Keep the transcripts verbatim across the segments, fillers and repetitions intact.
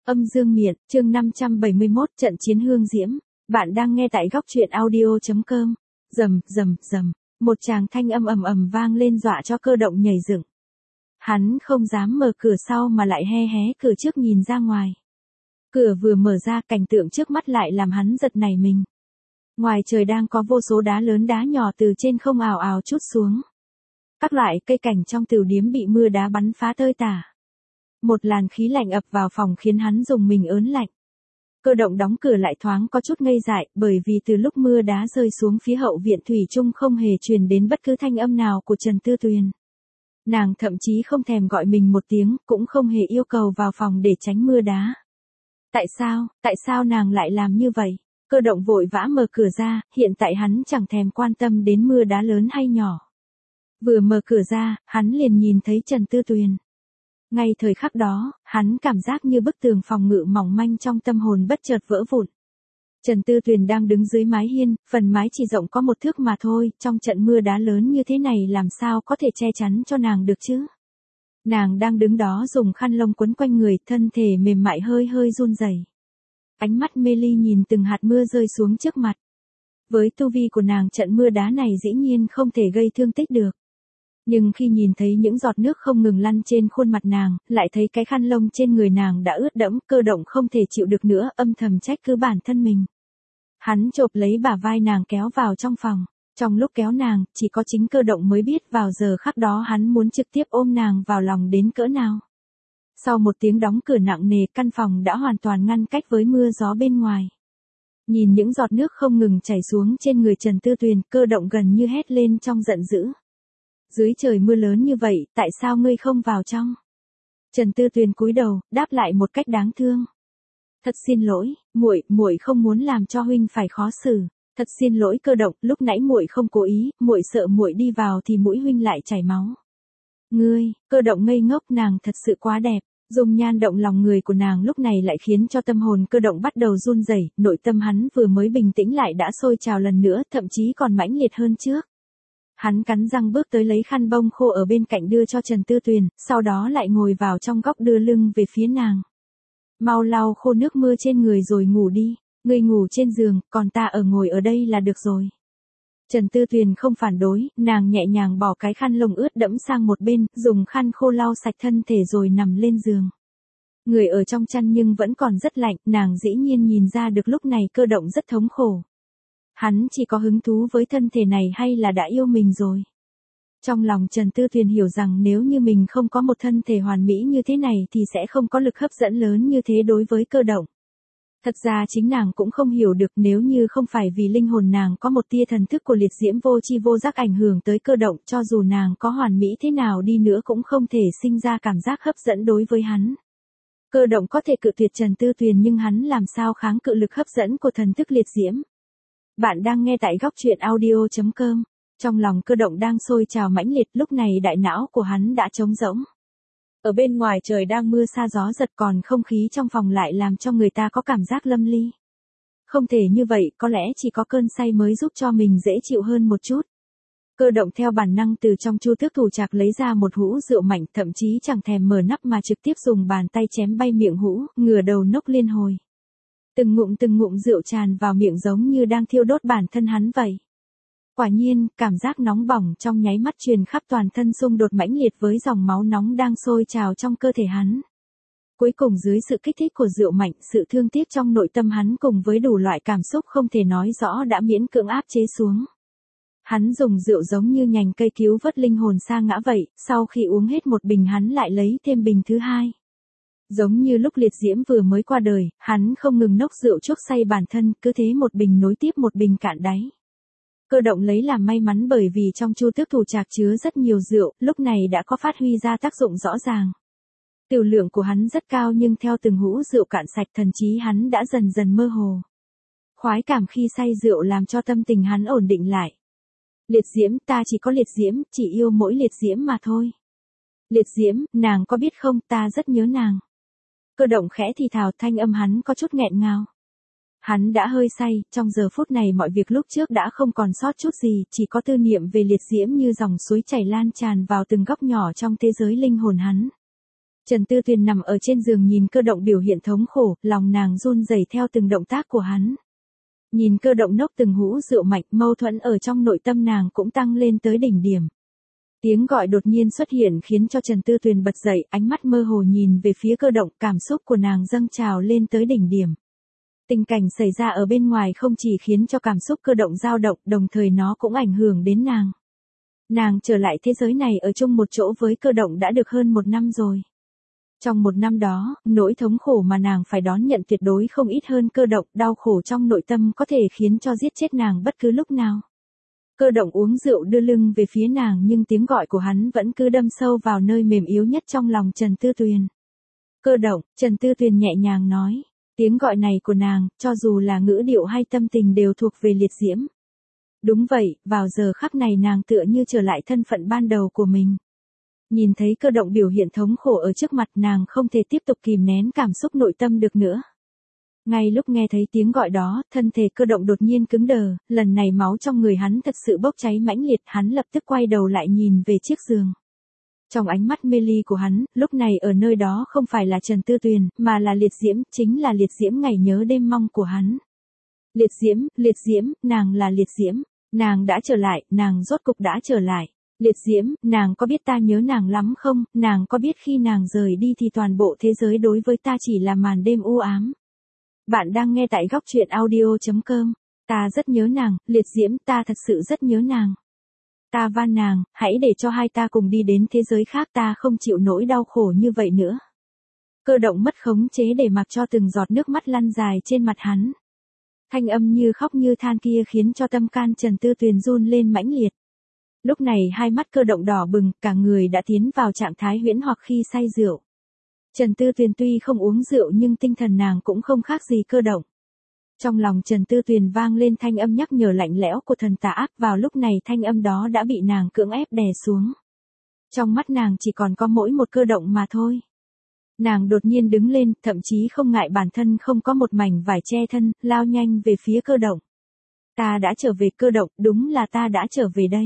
Âm dương miện, chương năm trăm bảy mươi mốt, trận chiến hương diễm. Bạn đang nghe tại góc truyện audio chấm com. Rầm, rầm, rầm, một tràng thanh âm ầm ầm vang lên dọa cho Cơ Động nhảy dựng. Hắn không dám mở cửa sau mà lại hé hé cửa trước nhìn ra ngoài. Cửa vừa mở ra, cảnh tượng trước mắt lại làm hắn giật nảy mình. Ngoài trời đang có vô số đá lớn đá nhỏ từ trên không ào ào trút xuống. Các loại cây cảnh trong tửu điếm bị mưa đá bắn phá tơi tả. Một làn khí lạnh ập vào phòng khiến hắn rùng mình ớn lạnh. Cơ Động đóng cửa lại thoáng có chút ngây dại, bởi vì từ lúc mưa đá rơi xuống phía hậu viện thủy chung không hề truyền đến bất cứ thanh âm nào của Trần Tư Tuyền. Nàng thậm chí không thèm gọi mình một tiếng, cũng không hề yêu cầu vào phòng để tránh mưa đá. Tại sao, tại sao nàng lại làm như vậy? Cơ Động vội vã mở cửa ra, hiện tại hắn chẳng thèm quan tâm đến mưa đá lớn hay nhỏ. Vừa mở cửa ra, hắn liền nhìn thấy Trần Tư Tuyền. Ngay thời khắc đó, hắn cảm giác như bức tường phòng ngự mỏng manh trong tâm hồn bất chợt vỡ vụn. Trần Tư Tuyền đang đứng dưới mái hiên, phần mái chỉ rộng có một thước mà thôi, trong trận mưa đá lớn như thế này làm sao có thể che chắn cho nàng được chứ? Nàng đang đứng đó dùng khăn lông quấn quanh người, thân thể mềm mại hơi hơi run rẩy. Ánh mắt mê ly nhìn từng hạt mưa rơi xuống trước mặt. Với tu vi của nàng, trận mưa đá này dĩ nhiên không thể gây thương tích được. Nhưng khi nhìn thấy những giọt nước không ngừng lăn trên khuôn mặt nàng, lại thấy cái khăn lông trên người nàng đã ướt đẫm, Cơ Động không thể chịu được nữa, âm thầm trách cứ bản thân mình. Hắn chộp lấy bả vai nàng kéo vào trong phòng. Trong lúc kéo nàng, chỉ có chính Cơ Động mới biết vào giờ khắc đó hắn muốn trực tiếp ôm nàng vào lòng đến cỡ nào. Sau một tiếng đóng cửa nặng nề, căn phòng đã hoàn toàn ngăn cách với mưa gió bên ngoài. Nhìn những giọt nước không ngừng chảy xuống trên người Trần Tư Tuyền, Cơ Động gần như hét lên trong giận dữ. Dưới trời mưa lớn như vậy, tại sao ngươi không vào trong? Trần Tư Tuyền cúi đầu, đáp lại một cách đáng thương. Thật xin lỗi, muội, muội không muốn làm cho huynh phải khó xử. Thật xin lỗi Cơ Động, lúc nãy muội không cố ý, muội sợ muội đi vào thì mũi huynh lại chảy máu. Ngươi, Cơ Động ngây ngốc, nàng thật sự quá đẹp. Dung nhan động lòng người của nàng lúc này lại khiến cho tâm hồn Cơ Động bắt đầu run rẩy, nội tâm hắn vừa mới bình tĩnh lại đã sôi trào lần nữa, thậm chí còn mãnh liệt hơn trước. Hắn cắn răng bước tới lấy khăn bông khô ở bên cạnh đưa cho Trần Tư Tuyền, sau đó lại ngồi vào trong góc đưa lưng về phía nàng. Mau lau khô nước mưa trên người rồi ngủ đi, ngươi ngủ trên giường, còn ta ở ngồi ở đây là được rồi. Trần Tư Tuyền không phản đối, nàng nhẹ nhàng bỏ cái khăn lông ướt đẫm sang một bên, dùng khăn khô lau sạch thân thể rồi nằm lên giường. Người ở trong chăn nhưng vẫn còn rất lạnh, nàng dĩ nhiên nhìn ra được lúc này Cơ Động rất thống khổ. Hắn chỉ có hứng thú với thân thể này hay là đã yêu mình rồi? Trong lòng Trần Tư Tuyền hiểu rằng nếu như mình không có một thân thể hoàn mỹ như thế này thì sẽ không có lực hấp dẫn lớn như thế đối với Cơ Động. Thật ra chính nàng cũng không hiểu được, nếu như không phải vì linh hồn nàng có một tia thần thức của liệt diễm vô tri vô giác ảnh hưởng tới Cơ Động, cho dù nàng có hoàn mỹ thế nào đi nữa cũng không thể sinh ra cảm giác hấp dẫn đối với hắn. Cơ Động có thể cự tuyệt Trần Tư Tuyền nhưng hắn làm sao kháng cự lực hấp dẫn của thần thức liệt diễm. Bạn đang nghe tại góc truyện audio chấm com. Trong lòng Cơ Động đang sôi trào mãnh liệt, lúc này đại não của hắn đã trống rỗng. Ở bên ngoài trời đang mưa sa gió giật, còn không khí trong phòng lại làm cho người ta có cảm giác lâm ly. Không thể như vậy, có lẽ chỉ có cơn say mới giúp cho mình dễ chịu hơn một chút. Cơ Động theo bản năng từ trong chu tước thủ trạc lấy ra một hũ rượu mạnh, thậm chí chẳng thèm mở nắp mà trực tiếp dùng bàn tay chém bay miệng hũ, ngửa đầu nốc liên hồi. Từng ngụm từng ngụm rượu tràn vào miệng giống như đang thiêu đốt bản thân hắn vậy. Quả nhiên, cảm giác nóng bỏng trong nháy mắt truyền khắp toàn thân, xung đột mãnh liệt với dòng máu nóng đang sôi trào trong cơ thể hắn. Cuối cùng dưới sự kích thích của rượu mạnh, sự thương tiếc trong nội tâm hắn cùng với đủ loại cảm xúc không thể nói rõ đã miễn cưỡng áp chế xuống. Hắn dùng rượu giống như nhành cây cứu vớt linh hồn sa ngã vậy, sau khi uống hết một bình hắn lại lấy thêm bình thứ hai. Giống như lúc liệt diễm vừa mới qua đời, hắn không ngừng nốc rượu chuốc say bản thân, cứ thế một bình nối tiếp một bình cạn đáy. Cơ Động lấy làm may mắn bởi vì trong chu tước thủ trạc chứa rất nhiều rượu, lúc này đã có phát huy ra tác dụng rõ ràng. Tiểu lượng của hắn rất cao nhưng theo từng hũ rượu cạn sạch, thần trí hắn đã dần dần mơ hồ. Khoái cảm khi say rượu làm cho tâm tình hắn ổn định lại. Liệt diễm, ta chỉ có liệt diễm, chỉ yêu mỗi liệt diễm mà thôi. Liệt diễm, nàng có biết không, ta rất nhớ nàng. Cơ Động khẽ thì thào, thanh âm hắn có chút nghẹn ngào. Hắn đã hơi say, trong giờ phút này mọi việc lúc trước đã không còn sót chút gì, chỉ có tư niệm về liệt diễm như dòng suối chảy lan tràn vào từng góc nhỏ trong thế giới linh hồn hắn. Trần Tư Tuyền nằm ở trên giường nhìn Cơ Động biểu hiện thống khổ, lòng nàng run rẩy theo từng động tác của hắn. Nhìn Cơ Động nốc từng hũ rượu mạnh, mâu thuẫn ở trong nội tâm nàng cũng tăng lên tới đỉnh điểm. Tiếng gọi đột nhiên xuất hiện khiến cho Trần Tư Tuyền bật dậy, ánh mắt mơ hồ nhìn về phía Cơ Động, cảm xúc của nàng dâng trào lên tới đỉnh điểm. Tình cảnh xảy ra ở bên ngoài không chỉ khiến cho cảm xúc Cơ Động dao động, đồng thời nó cũng ảnh hưởng đến nàng. Nàng trở lại thế giới này ở chung một chỗ với Cơ Động đã được hơn một năm rồi. Trong một năm đó, nỗi thống khổ mà nàng phải đón nhận tuyệt đối không ít hơn Cơ Động, đau khổ trong nội tâm có thể khiến cho giết chết nàng bất cứ lúc nào. Cơ Động uống rượu đưa lưng về phía nàng nhưng tiếng gọi của hắn vẫn cứ đâm sâu vào nơi mềm yếu nhất trong lòng Trần Tư Tuyền. Cơ Động, Trần Tư Tuyền nhẹ nhàng nói. Tiếng gọi này của nàng, cho dù là ngữ điệu hay tâm tình đều thuộc về liệt diễm. Đúng vậy, vào giờ khắc này nàng tựa như trở lại thân phận ban đầu của mình. Nhìn thấy Cơ Động biểu hiện thống khổ ở trước mặt nàng không thể tiếp tục kìm nén cảm xúc nội tâm được nữa. Ngay lúc nghe thấy tiếng gọi đó, thân thể Cơ Động đột nhiên cứng đờ, lần này máu trong người hắn thật sự bốc cháy mãnh liệt, hắn lập tức quay đầu lại nhìn về chiếc giường. Trong ánh mắt mê ly của hắn, lúc này ở nơi đó không phải là Trần Tư Tuyền, mà là liệt diễm, chính là liệt diễm ngày nhớ đêm mong của hắn. Liệt diễm, liệt diễm, nàng là liệt diễm, nàng đã trở lại, nàng rốt cục đã trở lại. Liệt diễm, nàng có biết ta nhớ nàng lắm không, nàng có biết khi nàng rời đi thì toàn bộ thế giới đối với ta chỉ là màn đêm u ám. Bạn đang nghe tại góc truyện audio chấm com, ta rất nhớ nàng, liệt diễm, ta thật sự rất nhớ nàng. Ta van nàng, hãy để cho hai ta cùng đi đến thế giới khác, ta không chịu nỗi đau khổ như vậy nữa. Cơ Động mất khống chế để mặc cho từng giọt nước mắt lăn dài trên mặt hắn. Thanh âm như khóc như than kia khiến cho tâm can Trần Tư Tuyền run lên mãnh liệt. Lúc này hai mắt Cơ Động đỏ bừng, cả người đã tiến vào trạng thái huyễn hoặc khi say rượu. Trần Tư Tuyền tuy không uống rượu nhưng tinh thần nàng cũng không khác gì Cơ Động. Trong lòng Trần Tư Tuyền vang lên thanh âm nhắc nhở lạnh lẽo của thần tà ác, vào lúc này thanh âm đó đã bị nàng cưỡng ép đè xuống. Trong mắt nàng chỉ còn có mỗi một Cơ Động mà thôi. Nàng đột nhiên đứng lên, thậm chí không ngại bản thân không có một mảnh vải che thân, lao nhanh về phía Cơ Động. Ta đã trở về Cơ Động, đúng là ta đã trở về đây.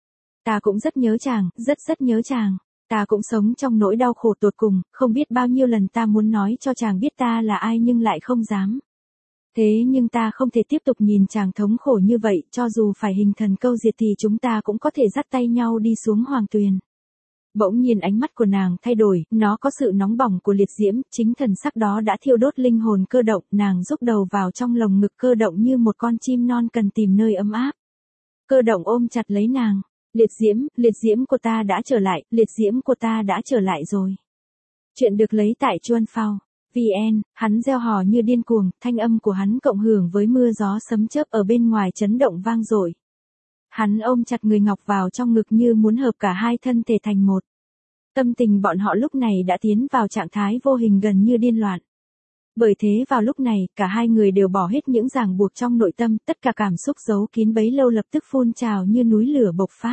Ta cũng rất nhớ chàng, rất rất nhớ chàng. Ta cũng sống trong nỗi đau khổ tột cùng, không biết bao nhiêu lần ta muốn nói cho chàng biết ta là ai nhưng lại không dám. Thế nhưng ta không thể tiếp tục nhìn chàng thống khổ như vậy, cho dù phải hình thần câu diệt thì chúng ta cũng có thể dắt tay nhau đi xuống hoàng tuyền. Bỗng nhiên ánh mắt của nàng thay đổi, nó có sự nóng bỏng của liệt diễm, chính thần sắc đó đã thiêu đốt linh hồn Cơ Động, nàng rúc đầu vào trong lồng ngực Cơ Động như một con chim non cần tìm nơi ấm áp. Cơ Động ôm chặt lấy nàng. Liệt diễm, liệt diễm của ta đã trở lại, liệt diễm của ta đã trở lại rồi. Chuyện được lấy tại Chuan Phao. vê en, hắn reo hò như điên cuồng, thanh âm của hắn cộng hưởng với mưa gió sấm chớp ở bên ngoài chấn động vang dội. Hắn ôm chặt người ngọc vào trong ngực như muốn hợp cả hai thân thể thành một. Tâm tình bọn họ lúc này đã tiến vào trạng thái vô hình gần như điên loạn. Bởi thế vào lúc này, cả hai người đều bỏ hết những ràng buộc trong nội tâm, tất cả cảm xúc giấu kín bấy lâu lập tức phun trào như núi lửa bộc phát.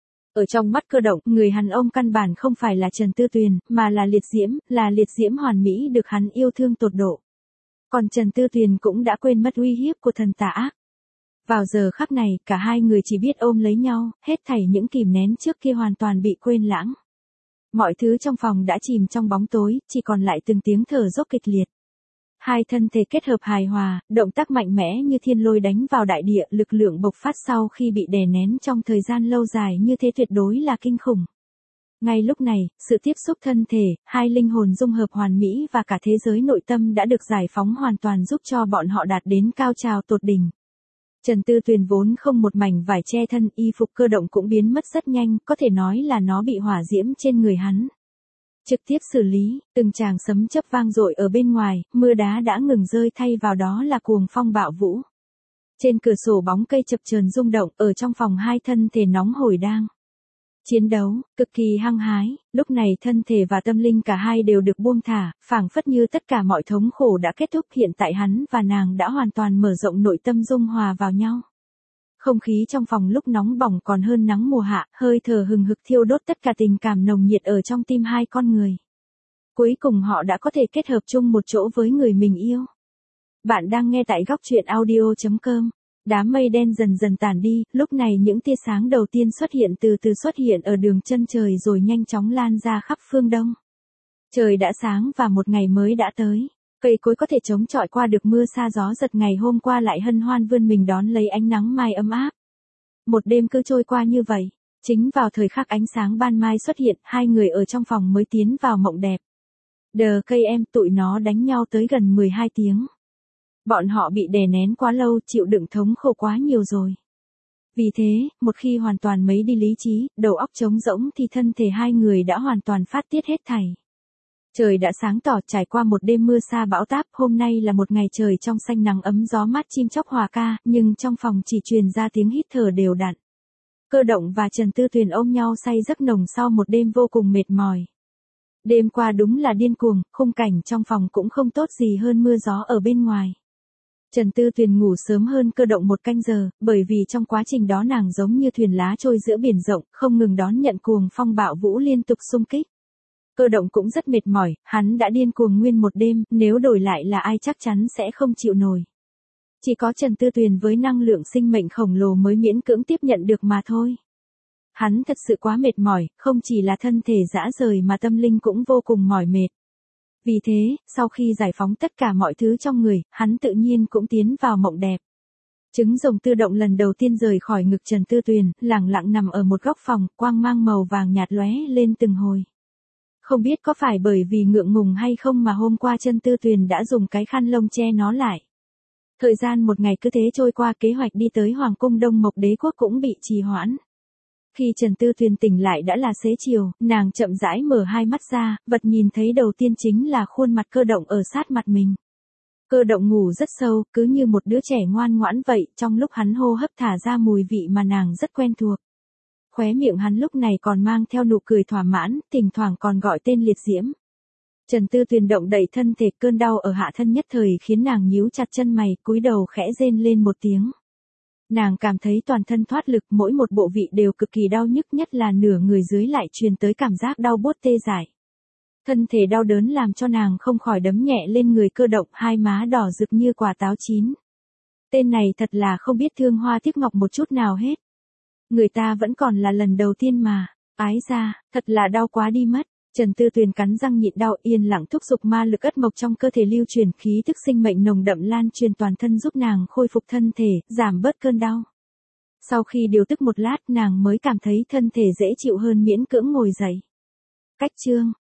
Ở trong mắt Cơ Động, người đàn ông căn bản không phải là Trần Tư Tuyền, mà là liệt diễm, là liệt diễm hoàn mỹ được hắn yêu thương tột độ. Còn Trần Tư Tuyền cũng đã quên mất uy hiếp của thần tà ác. Vào giờ khắc này, cả hai người chỉ biết ôm lấy nhau, hết thảy những kìm nén trước kia hoàn toàn bị quên lãng. Mọi thứ trong phòng đã chìm trong bóng tối, chỉ còn lại từng tiếng thở dốc kịch liệt. Hai thân thể kết hợp hài hòa, động tác mạnh mẽ như thiên lôi đánh vào đại địa, lực lượng bộc phát sau khi bị đè nén trong thời gian lâu dài như thế tuyệt đối là kinh khủng. Ngay lúc này, sự tiếp xúc thân thể, hai linh hồn dung hợp hoàn mỹ và cả thế giới nội tâm đã được giải phóng hoàn toàn giúp cho bọn họ đạt đến cao trào tột đỉnh. Trần Tư Tuyền vốn không một mảnh vải che thân, y phục Cơ Động cũng biến mất rất nhanh, có thể nói là nó bị hỏa diễm trên người hắn. Trực tiếp xử lý, từng tràng sấm chớp vang dội ở bên ngoài, mưa đá đã ngừng rơi thay vào đó là cuồng phong bạo vũ. Trên cửa sổ bóng cây chập chờn rung động, ở trong phòng hai thân thể nóng hổi đang chiến đấu, cực kỳ hăng hái, lúc này thân thể và tâm linh cả hai đều được buông thả, phảng phất như tất cả mọi thống khổ đã kết thúc, hiện tại hắn và nàng đã hoàn toàn mở rộng nội tâm dung hòa vào nhau. Không khí trong phòng lúc nóng bỏng còn hơn nắng mùa hạ, hơi thở hừng hực thiêu đốt tất cả tình cảm nồng nhiệt ở trong tim hai con người. Cuối cùng họ đã có thể kết hợp chung một chỗ với người mình yêu. Bạn đang nghe tại góc truyện audio chấm com. Đám mây đen dần dần tản đi, lúc này những tia sáng đầu tiên xuất hiện từ từ xuất hiện ở đường chân trời rồi nhanh chóng lan ra khắp phương đông. Trời đã sáng và một ngày mới đã tới. Cây cối có thể chống chọi qua được mưa sa gió giật ngày hôm qua lại hân hoan vươn mình đón lấy ánh nắng mai ấm áp. Một đêm cứ trôi qua như vậy. Chính vào thời khắc ánh sáng ban mai xuất hiện, hai người ở trong phòng mới tiến vào mộng đẹp. Đờ cây em, tụi nó đánh nhau tới gần mười hai tiếng. Bọn họ bị đè nén quá lâu, chịu đựng thống khổ quá nhiều rồi. Vì thế, một khi hoàn toàn mấy đi lý trí, đầu óc trống rỗng thì thân thể hai người đã hoàn toàn phát tiết hết thảy. Trời đã sáng tỏ, trải qua một đêm mưa sa bão táp, hôm nay là một ngày trời trong xanh nắng ấm gió mát chim chóc hòa ca, nhưng trong phòng chỉ truyền ra tiếng hít thở đều đặn. Cơ Động và Trần Tư Tuyền ôm nhau say giấc nồng sau một đêm vô cùng mệt mỏi. Đêm qua đúng là điên cuồng, khung cảnh trong phòng cũng không tốt gì hơn mưa gió ở bên ngoài. Trần Tư Tuyền ngủ sớm hơn Cơ Động một canh giờ, bởi vì trong quá trình đó nàng giống như thuyền lá trôi giữa biển rộng, không ngừng đón nhận cuồng phong bạo vũ liên tục xung kích. Cơ Động cũng rất mệt mỏi, hắn đã điên cuồng nguyên một đêm, nếu đổi lại là ai chắc chắn sẽ không chịu nổi. Chỉ có Trần Tư Tuyền với năng lượng sinh mệnh khổng lồ mới miễn cưỡng tiếp nhận được mà thôi. Hắn thật sự quá mệt mỏi, không chỉ là thân thể rã rời mà tâm linh cũng vô cùng mỏi mệt. Vì thế, sau khi giải phóng tất cả mọi thứ trong người, hắn tự nhiên cũng tiến vào mộng đẹp. Trứng rồng tự động lần đầu tiên rời khỏi ngực Trần Tư Tuyền, lẳng lặng nằm ở một góc phòng, quang mang màu vàng nhạt lóe lên từng hồi. Không biết có phải bởi vì ngượng ngùng hay không mà hôm qua Trần Tư Tuyền đã dùng cái khăn lông che nó lại. Thời gian một ngày cứ thế trôi qua, kế hoạch đi tới Hoàng cung Đông Mộc Đế quốc cũng bị trì hoãn. Khi Trần Tư Tuyền tỉnh lại đã là xế chiều, nàng chậm rãi mở hai mắt ra, vật nhìn thấy đầu tiên chính là khuôn mặt Cơ Động ở sát mặt mình. Cơ Động ngủ rất sâu, cứ như một đứa trẻ ngoan ngoãn vậy, trong lúc hắn hô hấp thả ra mùi vị mà nàng rất quen thuộc. Khóe miệng hắn lúc này còn mang theo nụ cười thỏa mãn, thỉnh thoảng còn gọi tên liệt diễm. Trần Tư Tuyền động đậy thân thể, cơn đau ở hạ thân nhất thời khiến nàng nhíu chặt chân mày, cúi đầu khẽ rên lên một tiếng. Nàng cảm thấy toàn thân thoát lực, mỗi một bộ vị đều cực kỳ đau nhức, nhất là nửa người dưới lại truyền tới cảm giác đau buốt tê dại. Thân thể đau đớn làm cho nàng không khỏi đấm nhẹ lên người Cơ Động, hai má đỏ rực như quả táo chín. Tên này thật là không biết thương hoa tiếc ngọc một chút nào hết. Người ta vẫn còn là lần đầu tiên mà, ái ra, thật là đau quá đi mất. Trần Tư Tuyền cắn răng nhịn đau, yên lặng thúc giục ma lực ất mộc trong cơ thể lưu truyền, khí tức sinh mệnh nồng đậm lan truyền toàn thân giúp nàng khôi phục thân thể, giảm bớt cơn đau. Sau khi điều tức một lát, nàng mới cảm thấy thân thể dễ chịu hơn, miễn cưỡng ngồi dậy. Cách chương